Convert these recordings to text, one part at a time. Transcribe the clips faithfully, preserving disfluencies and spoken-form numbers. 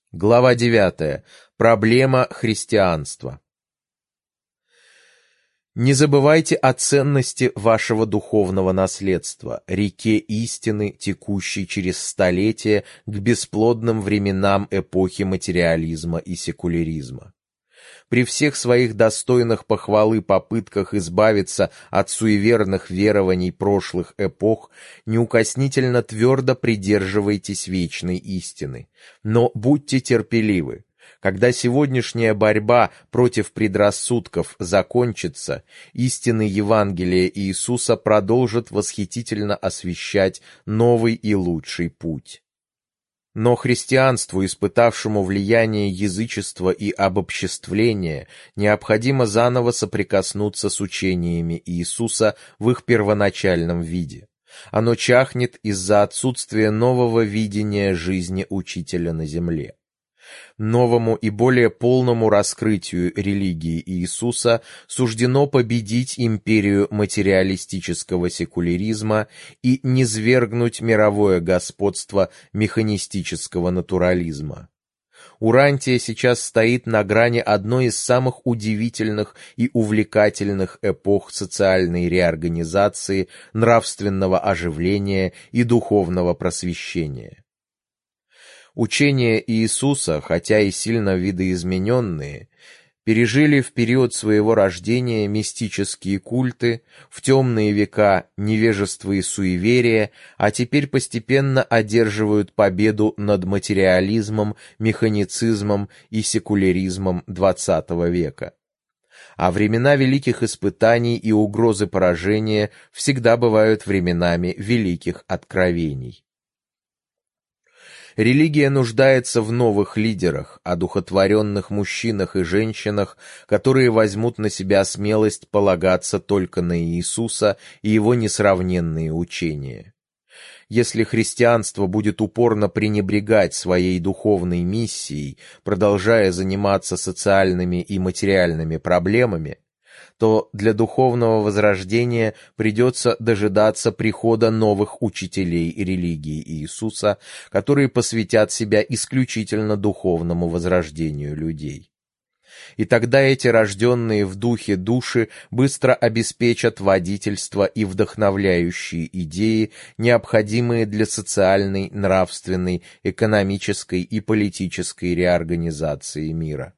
Глава девятая. Проблема христианства. Не забывайте о ценности вашего духовного наследства, реке истины, текущей через столетия к бесплодным временам эпохи материализма и секуляризма. При всех своих достойных похвалы попытках избавиться от суеверных верований прошлых эпох, неукоснительно твердо придерживайтесь вечной истины. Но будьте терпеливы. Когда сегодняшняя борьба против предрассудков закончится, истины Евангелия Иисуса продолжат восхитительно освещать новый и лучший путь. Но христианству, испытавшему влияние язычества и обобществления, необходимо заново соприкоснуться с учениями Иисуса в их первоначальном виде. Оно чахнет из-за отсутствия нового видения жизни Учителя на земле. Новому и более полному раскрытию религии Иисуса суждено победить империю материалистического секуляризма и низвергнуть мировое господство механистического натурализма. Урантия сейчас стоит на грани одной из самых удивительных и увлекательных эпох социальной реорганизации, нравственного оживления и духовного просвещения. Учения Иисуса, хотя и сильно видоизмененные, пережили в период своего рождения мистические культы, в темные века невежество и суеверие, а теперь постепенно одерживают победу над материализмом, механицизмом и секуляризмом двадцатого века. А времена великих испытаний и угрозы поражения всегда бывают временами великих откровений. Религия нуждается в новых лидерах, одухотворенных мужчинах и женщинах, которые возьмут на себя смелость полагаться только на Иисуса и его несравненные учения. Если христианство будет упорно пренебрегать своей духовной миссией, продолжая заниматься социальными и материальными проблемами, то для духовного возрождения придется дожидаться прихода новых учителей религии Иисуса, которые посвятят себя исключительно духовному возрождению людей. И тогда эти рожденные в духе души быстро обеспечат водительство и вдохновляющие идеи, необходимые для социальной, нравственной, экономической и политической реорганизации мира.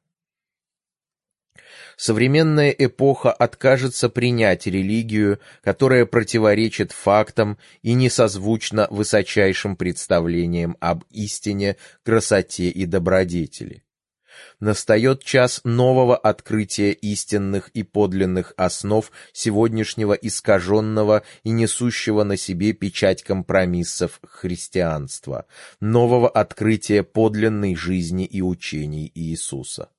Современная эпоха откажется принять религию, которая противоречит фактам и не созвучна высочайшим представлениям об истине, красоте и добродетели. Настает час нового открытия истинных и подлинных основ сегодняшнего искаженного и несущего на себе печать компромиссов христианства, нового открытия подлинной жизни и учений Иисуса.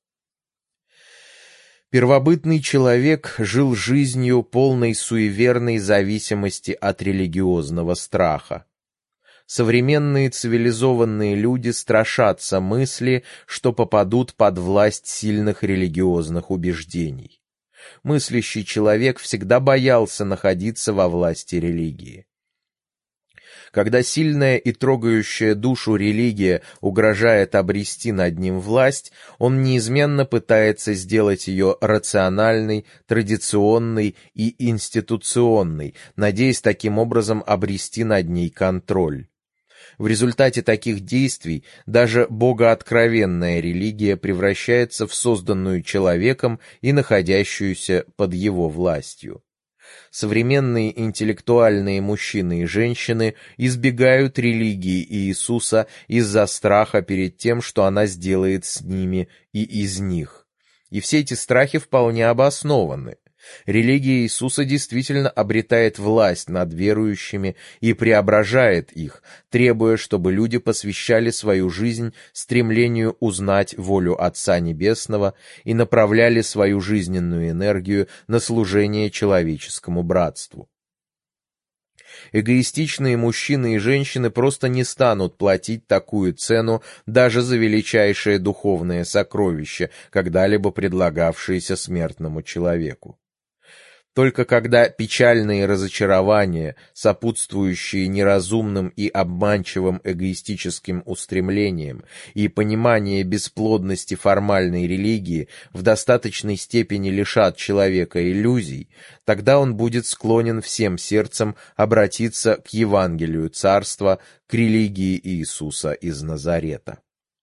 Первобытный человек жил жизнью, полной суеверной зависимости от религиозного страха. Современные цивилизованные люди страшатся мысли, что попадут под власть сильных религиозных убеждений. Мыслящий человек всегда боялся находиться во власти религии. Когда сильная и трогающая душу религия угрожает обрести над ним власть, он неизменно пытается сделать ее рациональной, традиционной и институционной, надеясь таким образом обрести над ней контроль. В результате таких действий даже богооткровенная религия превращается в созданную человеком и находящуюся под его властью. Современные интеллектуальные мужчины и женщины избегают религии Иисуса из-за страха перед тем, что она сделает с ними и из них. И все эти страхи вполне обоснованы. Религия Иисуса действительно обретает власть над верующими и преображает их, требуя, чтобы люди посвящали свою жизнь стремлению узнать волю Отца Небесного и направляли свою жизненную энергию на служение человеческому братству. Эгоистичные мужчины и женщины просто не станут платить такую цену даже за величайшее духовное сокровище, когда-либо предлагавшееся смертному человеку. Только когда печальные разочарования, сопутствующие неразумным и обманчивым эгоистическим устремлениям, и понимание бесплодности формальной религии в достаточной степени лишат человека иллюзий, тогда он будет склонен всем сердцем обратиться к Евангелию Царства, к религии Иисуса из Назарета.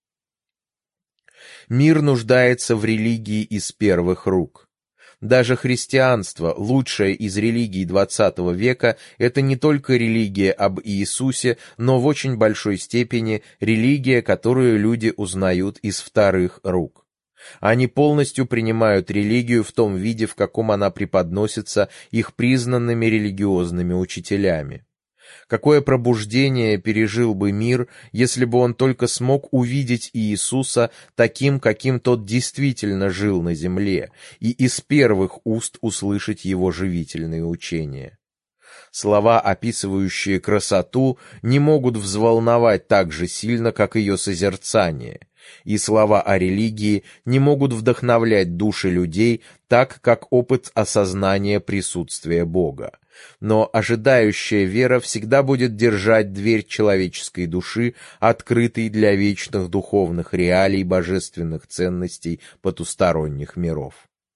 Мир нуждается в религии из первых рук. Даже христианство, лучшее из религий двадцатого века, это не только религия об Иисусе, но в очень большой степени религия, которую люди узнают из вторых рук. Они полностью принимают религию в том виде, в каком она преподносится их признанными религиозными учителями. Какое пробуждение пережил бы мир, если бы он только смог увидеть Иисуса таким, каким тот действительно жил на земле, и из первых уст услышать его живительные учения. Слова, описывающие красоту, не могут взволновать так же сильно, как ее созерцание, и слова о религии не могут вдохновлять души людей так, как опыт осознания присутствия Бога. Но ожидающая вера всегда будет держать дверь человеческой души открытой для вечных духовных реалий божественных ценностей потусторонних миров.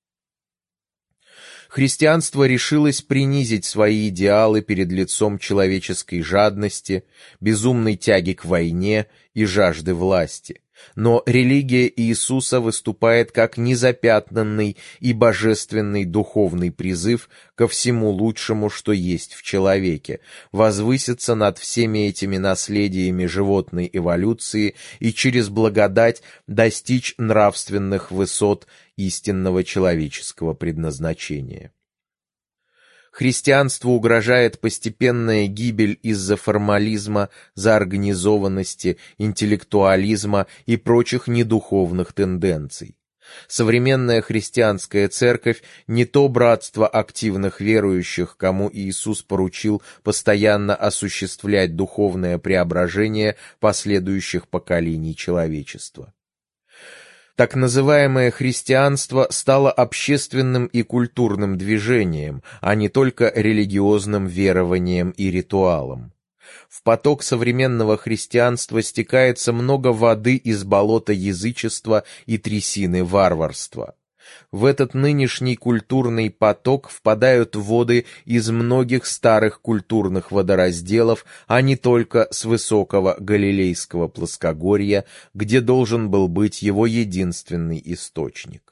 Христианство решилось принизить свои идеалы перед лицом человеческой жадности, безумной тяги к войне и жажды власти. Но религия Иисуса выступает как незапятнанный и божественный духовный призыв ко всему лучшему, что есть в человеке, возвыситься над всеми этими наследиями животной эволюции и через благодать достичь нравственных высот истинного человеческого предназначения. Христианству угрожает постепенная гибель из-за формализма, заорганизованности, интеллектуализма и прочих недуховных тенденций. Современная христианская церковь не то братство активных верующих, кому Иисус поручил постоянно осуществлять духовное преображение последующих поколений человечества. Так называемое христианство стало общественным и культурным движением, а не только религиозным верованием и ритуалом. В поток современного христианства стекается много воды из болота язычества и трясины варварства. В этот нынешний культурный поток впадают воды из многих старых культурных водоразделов, а не только с высокого Галилейского плоскогорья, где должен был быть его единственный источник.